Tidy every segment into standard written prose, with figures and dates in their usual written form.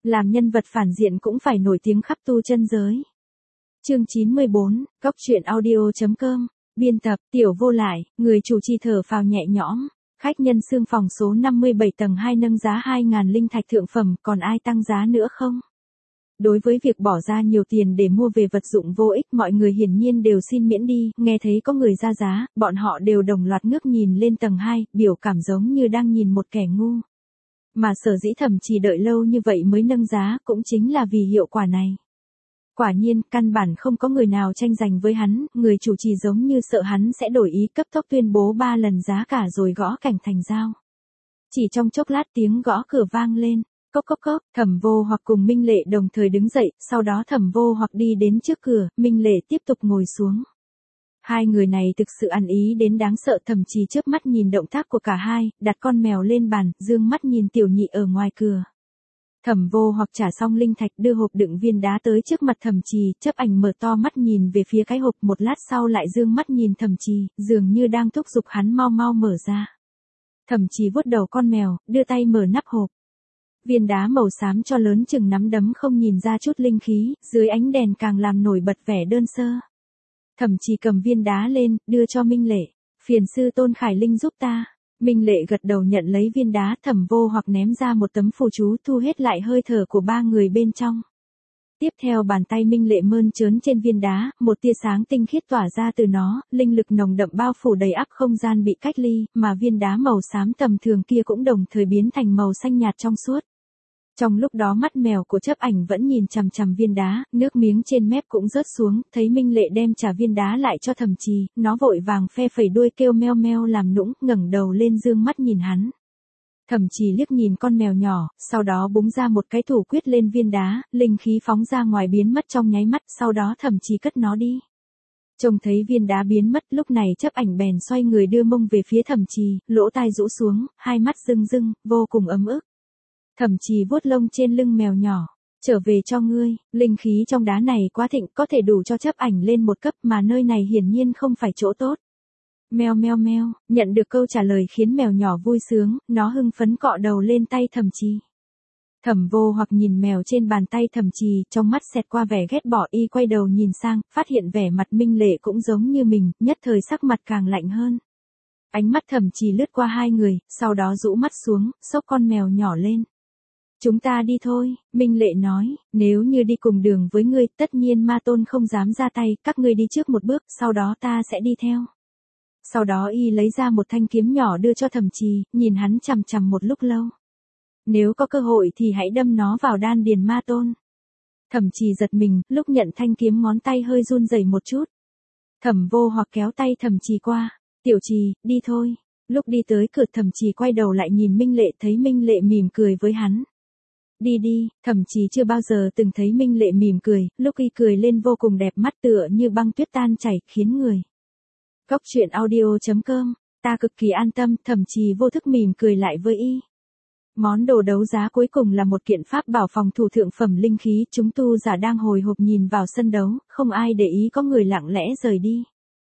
Làm nhân vật phản diện cũng phải nổi tiếng khắp tu chân giới. Chương 94, Góc truyện audio.com, biên tập, Tiểu Vô Lại, người chủ trì thở phào nhẹ nhõm. Khách nhân xương phòng số 57 tầng 2 nâng giá 2.000 linh thạch thượng phẩm, còn ai tăng giá nữa không? Đối với việc bỏ ra nhiều tiền để mua về vật dụng vô ích, mọi người hiển nhiên đều xin miễn đi, nghe thấy có người ra giá, bọn họ đều đồng loạt ngước nhìn lên tầng 2, biểu cảm giống như đang nhìn một kẻ ngu. Mà sở dĩ Thẩm Trì đợi lâu như vậy mới nâng giá cũng chính là vì hiệu quả này. Quả nhiên, căn bản không có người nào tranh giành với hắn, người chủ trì giống như sợ hắn sẽ đổi ý, cấp tốc tuyên bố 3 lần giá cả rồi gõ cảnh thành giao. Chỉ trong chốc lát tiếng gõ cửa vang lên, cốc cốc cốc, Thẩm Vô Hoặc cùng Minh Lệ đồng thời đứng dậy, sau đó Thẩm Vô Hoặc đi đến trước cửa, Minh Lệ tiếp tục ngồi xuống. Hai người này thực sự ăn ý đến đáng sợ, Thẩm Trì chớp mắt nhìn động tác của cả hai, đặt con mèo lên bàn, dương mắt nhìn Tiểu Nhị ở ngoài cửa. Thẩm Vô Hoặc trả xong linh thạch đưa hộp đựng viên đá tới trước mặt Thẩm Trì, Chấp Ảnh mở to mắt nhìn về phía cái hộp, một lát sau lại dương mắt nhìn Thẩm Trì, dường như đang thúc giục hắn mau mau mở ra. Thẩm Trì vuốt đầu con mèo, đưa tay mở nắp hộp. Viên đá màu xám cho lớn chừng nắm đấm không nhìn ra chút linh khí, dưới ánh đèn càng làm nổi bật vẻ đơn sơ. Thẩm Trì cầm viên đá lên, đưa cho Minh Lệ. Phiền sư Tôn Khải Linh giúp ta. Minh Lệ gật đầu nhận lấy viên đá, Thẩm Vô Hoặc ném ra một tấm phù chú thu hết lại hơi thở của ba người bên trong. Tiếp theo bàn tay Minh Lệ mơn trớn trên viên đá, một tia sáng tinh khiết tỏa ra từ nó, linh lực nồng đậm bao phủ đầy ắp không gian bị cách ly, mà viên đá màu xám tầm thường kia cũng đồng thời biến thành màu xanh nhạt trong suốt. Trong lúc đó mắt mèo của Chấp Ảnh vẫn nhìn chằm chằm viên đá, nước miếng trên mép cũng rớt xuống, thấy Minh Lệ đem trả viên đá lại cho Thẩm Trì, nó vội vàng phe phẩy đuôi kêu meo meo làm nũng, ngẩng đầu lên dương mắt nhìn hắn. Thẩm Trì liếc nhìn con mèo nhỏ, sau đó búng ra một cái thủ quyết lên viên đá, linh khí phóng ra ngoài biến mất trong nháy mắt, sau đó Thẩm Trì cất nó đi. Trông thấy viên đá biến mất, lúc này Chấp Ảnh bèn xoay người đưa mông về phía Thẩm Trì, lỗ tai rũ xuống, hai mắt rưng rưng, vô cùng ấm ức. Thẩm Trì vuốt lông trên lưng mèo nhỏ, trở về cho ngươi, linh khí trong đá này quá thịnh, có thể đủ cho Chấp Ảnh lên một cấp, mà nơi này hiển nhiên không phải chỗ tốt. Meo meo meo, nhận được câu trả lời khiến mèo nhỏ vui sướng, nó hưng phấn cọ đầu lên tay Thẩm Trì. Thẩm Vô Hoặc nhìn mèo trên bàn tay Thẩm Trì, trong mắt xẹt qua vẻ ghét bỏ, y quay đầu nhìn sang, phát hiện vẻ mặt Minh Lệ cũng giống như mình, nhất thời sắc mặt càng lạnh hơn. Ánh mắt Thẩm Trì lướt qua hai người, sau đó rũ mắt xuống, xốc con mèo nhỏ lên. Chúng ta đi thôi, Minh Lệ nói, nếu như đi cùng đường với ngươi, tất nhiên Ma Tôn không dám ra tay, các ngươi đi trước một bước, sau đó ta sẽ đi theo. Sau đó y lấy ra một thanh kiếm nhỏ đưa cho Thẩm Trì, nhìn hắn chằm chằm một lúc lâu. Nếu có cơ hội thì hãy đâm nó vào đan điền Ma Tôn. Thẩm Trì giật mình, lúc nhận thanh kiếm ngón tay hơi run rẩy một chút. Thẩm Vô Hoặc kéo tay Thẩm Trì qua, Tiểu Trì, đi thôi. Lúc đi tới cửa Thẩm Trì quay đầu lại nhìn Minh Lệ, thấy Minh Lệ mỉm cười với hắn. Đi đi, Thẩm Trì chưa bao giờ từng thấy Minh Lệ mỉm cười, lúc y cười lên vô cùng đẹp mắt tựa như băng tuyết tan chảy, khiến người. Góc truyện audio.com, ta cực kỳ an tâm, Thẩm Trì vô thức mỉm cười lại với y. Món đồ đấu giá cuối cùng là một kiện pháp bảo phòng thủ thượng phẩm linh khí, chúng tu giả đang hồi hộp nhìn vào sân đấu, không ai để ý có người lặng lẽ rời đi.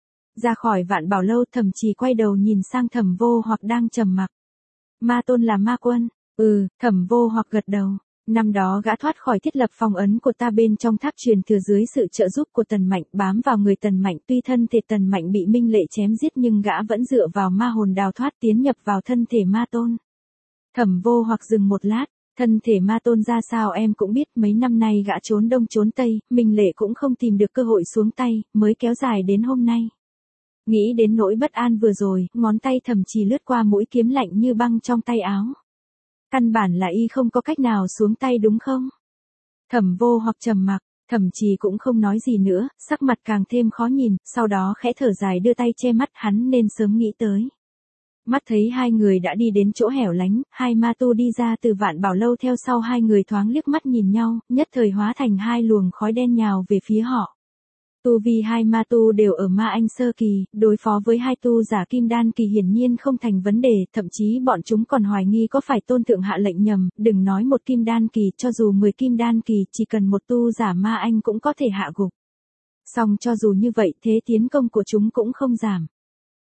Ra khỏi Vạn Bảo lâu, Thẩm Trì quay đầu nhìn sang Thẩm Vô Hoặc đang trầm mặc. Ma Tôn là ma quân? Thẩm Vô Hoặc gật đầu. Năm đó gã thoát khỏi thiết lập phong ấn của ta bên trong tháp truyền thừa dưới sự trợ giúp của Tần Mạnh, bám vào người Tần Mạnh, tuy thân thể Tần Mạnh bị Minh Lệ chém giết nhưng gã vẫn dựa vào ma hồn đào thoát tiến nhập vào thân thể Ma Tôn. Thẩm Vô Hoặc dừng một lát, thân thể Ma Tôn ra sao em cũng biết, mấy năm nay gã trốn đông trốn tây, Minh Lệ cũng không tìm được cơ hội xuống tay, mới kéo dài đến hôm nay. Nghĩ đến nỗi bất an vừa rồi, ngón tay Thẩm Trì lướt qua mũi kiếm lạnh như băng trong tay áo. Căn bản là y không có cách nào xuống tay đúng không? Thẩm Vô Hoặc trầm mặc, Thẩm Trì cũng không nói gì nữa, sắc mặt càng thêm khó nhìn, sau đó khẽ thở dài đưa tay che mắt, hắn nên sớm nghĩ tới. Mắt thấy hai người đã đi đến chỗ hẻo lánh, hai ma tu đi ra từ Vạn Bảo lâu theo sau hai người thoáng liếc mắt nhìn nhau, nhất thời hóa thành hai luồng khói đen nhào về phía họ. Tu vi hai ma tu đều ở ma anh sơ kỳ, đối phó với hai tu giả kim đan kỳ hiển nhiên không thành vấn đề, thậm chí bọn chúng còn hoài nghi có phải tôn thượng hạ lệnh nhầm, đừng nói một kim đan kỳ, cho dù 10 kim đan kỳ, chỉ cần một tu giả ma anh cũng có thể hạ gục. Song cho dù như vậy, thế tiến công của chúng cũng không giảm.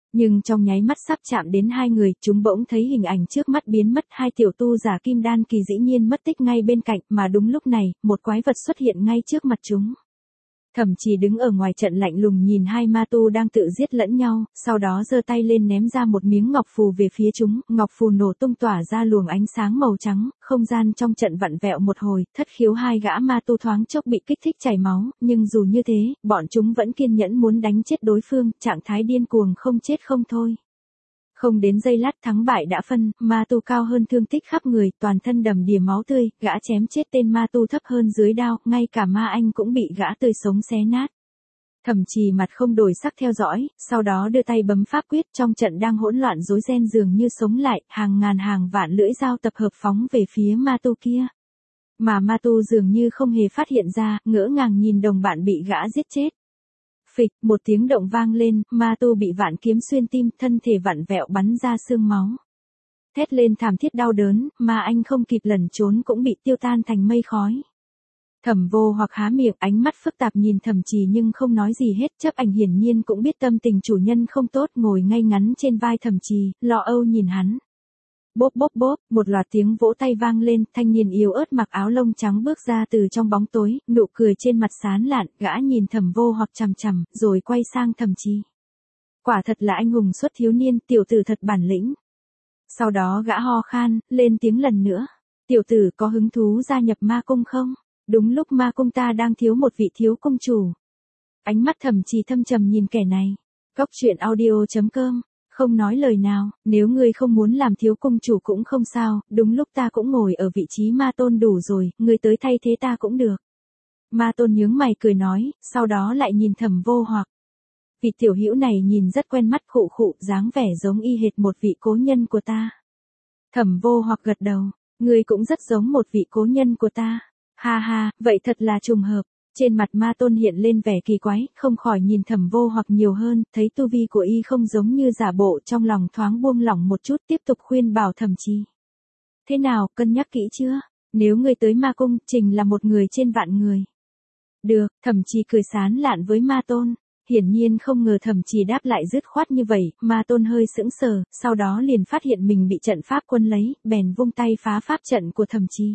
Nhưng trong nháy mắt sắp chạm đến hai người, chúng bỗng thấy hình ảnh trước mắt biến mất, hai tiểu tu giả kim đan kỳ dĩ nhiên mất tích ngay bên cạnh, mà đúng lúc này, một quái vật xuất hiện ngay trước mặt chúng. Thẩm Trì đứng ở ngoài trận lạnh lùng nhìn hai ma tu đang tự giết lẫn nhau, sau đó giơ tay lên ném ra một miếng ngọc phù về phía chúng, ngọc phù nổ tung tỏa ra luồng ánh sáng màu trắng, không gian trong trận vặn vẹo một hồi, thất khiếu hai gã ma tu thoáng chốc bị kích thích chảy máu, nhưng dù như thế, bọn chúng vẫn kiên nhẫn muốn đánh chết đối phương, trạng thái điên cuồng không chết không thôi. Không đến giây lát thắng bại đã phân, ma tu cao hơn thương tích khắp người, toàn thân đầm đìa máu tươi, gã chém chết tên ma tu thấp hơn dưới đao, ngay cả ma anh cũng bị gã tươi sống xé nát. Thẩm Trì mặt không đổi sắc theo dõi, sau đó đưa tay bấm pháp quyết, trong trận đang hỗn loạn rối ren dường như sống lại, hàng ngàn hàng vạn lưỡi dao tập hợp phóng về phía ma tu kia. Mà ma tu dường như không hề phát hiện ra, ngỡ ngàng nhìn đồng bạn bị gã giết chết. Phịch, một tiếng động vang lên, ma tu bị vạn kiếm xuyên tim, thân thể vặn vẹo bắn ra xương máu. Thét lên thảm thiết đau đớn, ma anh không kịp lẩn trốn cũng bị tiêu tan thành mây khói. Thẩm Vô Hoặc há miệng, ánh mắt phức tạp nhìn Thẩm Trì nhưng không nói gì hết, Chấp Ảnh hiển nhiên cũng biết tâm tình chủ nhân không tốt, ngồi ngay ngắn trên vai Thẩm Trì, lo âu nhìn hắn. Bốp bốp bốp, một loạt tiếng vỗ tay vang lên, thanh niên yếu ớt mặc áo lông trắng bước ra từ trong bóng tối, nụ cười trên mặt sán lạn, gã nhìn Thẩm Vô Hoặc chằm chằm, rồi quay sang Thẩm Trì. Quả thật là anh hùng xuất thiếu niên, tiểu tử thật bản lĩnh. Sau đó gã ho khan, lên tiếng lần nữa. Tiểu tử có hứng thú gia nhập ma cung không? Đúng lúc ma cung ta đang thiếu một vị thiếu cung chủ. Ánh mắt Thẩm Trì thâm trầm nhìn kẻ này. Góc truyện audio.com. Không nói lời nào, nếu ngươi không muốn làm thiếu cung chủ cũng không sao, đúng lúc ta cũng ngồi ở vị trí ma tôn đủ rồi, ngươi tới thay thế ta cũng được. Ma tôn nhướng mày cười nói, sau đó lại nhìn Thẩm Vô Hoặc. Vị tiểu hữu này nhìn rất quen mắt, khụ khụ, dáng vẻ giống y hệt một vị cố nhân của ta. Thẩm Vô Hoặc gật đầu, ngươi cũng rất giống một vị cố nhân của ta. Ha ha, vậy thật là trùng hợp. Trên mặt ma tôn hiện lên vẻ kỳ quái, không khỏi nhìn Thẩm Vô Hoặc nhiều hơn, thấy tu vi của y không giống như giả bộ, trong lòng thoáng buông lỏng một chút, tiếp tục khuyên bảo Thẩm Trì. Thế nào, cân nhắc kỹ chưa? Nếu ngươi tới ma cung, Trình là một người trên vạn người. Được, Thẩm Trì cười sán lạn với ma tôn. Hiển nhiên không ngờ Thẩm Trì đáp lại dứt khoát như vậy, ma tôn hơi sững sờ, sau đó liền phát hiện mình bị trận pháp quân lấy, bèn vung tay phá pháp trận của Thẩm Trì.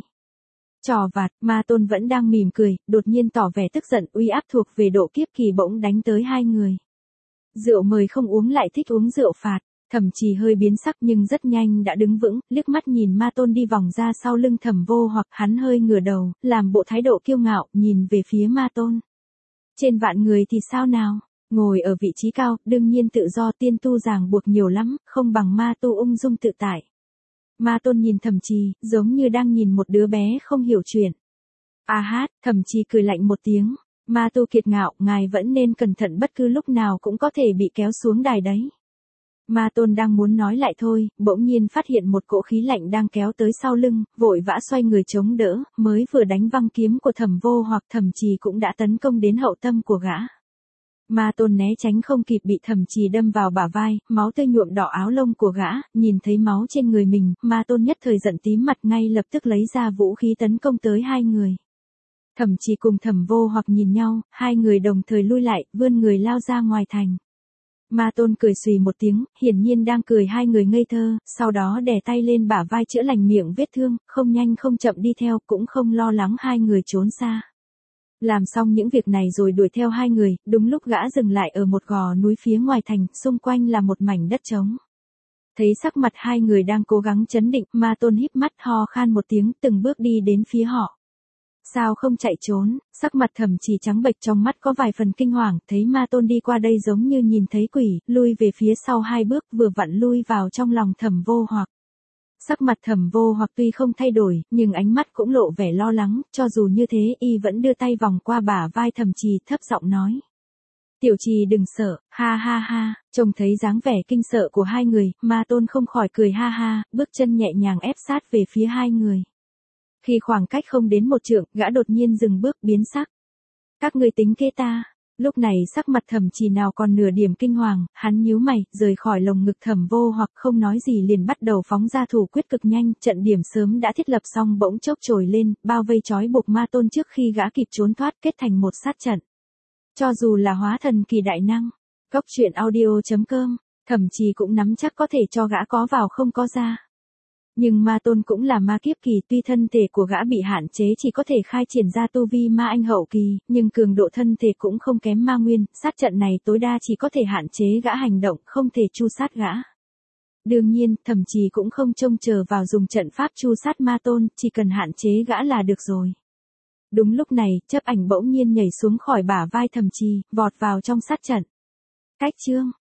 Trò vặt, ma tôn vẫn đang mỉm cười, đột nhiên tỏ vẻ tức giận, uy áp thuộc về độ kiếp kỳ bỗng đánh tới hai người. Rượu mời không uống lại thích uống rượu phạt, Thẩm Trì hơi biến sắc nhưng rất nhanh đã đứng vững, liếc mắt nhìn ma tôn đi vòng ra sau lưng Thẩm Vô Hoặc, hắn hơi ngửa đầu, làm bộ thái độ kiêu ngạo, nhìn về phía ma tôn. Trên vạn người thì sao nào? Ngồi ở vị trí cao, đương nhiên tự do, tiên tu ràng buộc nhiều lắm, không bằng ma tu ung dung tự tại. Ma tôn nhìn Thẩm Trì, giống như đang nhìn một đứa bé không hiểu chuyện. A hát, Thẩm Trì cười lạnh một tiếng. Ma tu kiệt ngạo, ngài vẫn nên cẩn thận, bất cứ lúc nào cũng có thể bị kéo xuống đài đấy. Ma tôn đang muốn nói lại thôi, bỗng nhiên phát hiện một cỗ khí lạnh đang kéo tới sau lưng, vội vã xoay người chống đỡ, mới vừa đánh văng kiếm của Thẩm Vô Hoặc, Thẩm Trì cũng đã tấn công đến hậu tâm của gã. Ma tôn né tránh không kịp, bị Thẩm Trì đâm vào bả vai, máu tươi nhuộm đỏ áo lông của gã, nhìn thấy máu trên người mình, ma tôn nhất thời giận tím mặt, ngay lập tức lấy ra vũ khí tấn công tới hai người. Thẩm Trì cùng Thẩm Vô Hoặc nhìn nhau, hai người đồng thời lui lại, vươn người lao ra ngoài thành. Ma tôn cười xùy một tiếng, hiển nhiên đang cười hai người ngây thơ, sau đó đè tay lên bả vai chữa lành miệng vết thương, không nhanh không chậm đi theo, cũng không lo lắng hai người trốn xa. Làm xong những việc này rồi đuổi theo hai người, đúng lúc gã dừng lại ở một gò núi phía ngoài thành, xung quanh là một mảnh đất trống. Thấy sắc mặt hai người đang cố gắng trấn định, ma tôn híp mắt ho khan một tiếng, từng bước đi đến phía họ. Sao không chạy trốn? Sắc mặt Thẩm Trì trắng bệch, trong mắt có vài phần kinh hoàng, thấy ma tôn đi qua đây giống như nhìn thấy quỷ, lui về phía sau hai bước, vừa vặn lui vào trong lòng Thẩm Vô Hoặc. Sắc mặt Thẩm Vô Hoặc tuy không thay đổi, nhưng ánh mắt cũng lộ vẻ lo lắng, cho dù như thế, y vẫn đưa tay vòng qua bả vai Thẩm Trì, thấp giọng nói. Tiểu Trì đừng sợ, ha ha ha, trông thấy dáng vẻ kinh sợ của hai người, ma tôn không khỏi cười ha ha, bước chân nhẹ nhàng ép sát về phía hai người. Khi khoảng cách không đến một trượng, gã đột nhiên dừng bước, biến sắc. Các ngươi tính kế ta. Lúc này sắc mặt Thẩm Trì nào còn nửa điểm kinh hoàng, hắn nhíu mày, rời khỏi lồng ngực Thẩm Vô Hoặc, không nói gì liền bắt đầu phóng ra thủ quyết cực nhanh, trận điểm sớm đã thiết lập xong bỗng chốc trồi lên, bao vây trói buộc ma tôn trước khi gã kịp trốn thoát, kết thành một sát trận. Cho dù là hóa thần kỳ đại năng. Góc truyện audio.com. Thẩm Trì cũng nắm chắc có thể cho gã có vào không có ra. Nhưng ma tôn cũng là ma kiếp kỳ, tuy thân thể của gã bị hạn chế chỉ có thể khai triển ra tu vi ma anh hậu kỳ, nhưng cường độ thân thể cũng không kém ma nguyên, sát trận này tối đa chỉ có thể hạn chế gã hành động, không thể tru sát gã. Đương nhiên, Thẩm Trì cũng không trông chờ vào dùng trận pháp tru sát ma tôn, chỉ cần hạn chế gã là được rồi. Đúng lúc này, Chấp Ảnh bỗng nhiên nhảy xuống khỏi bả vai Thẩm Trì, vọt vào trong sát trận. Cách chương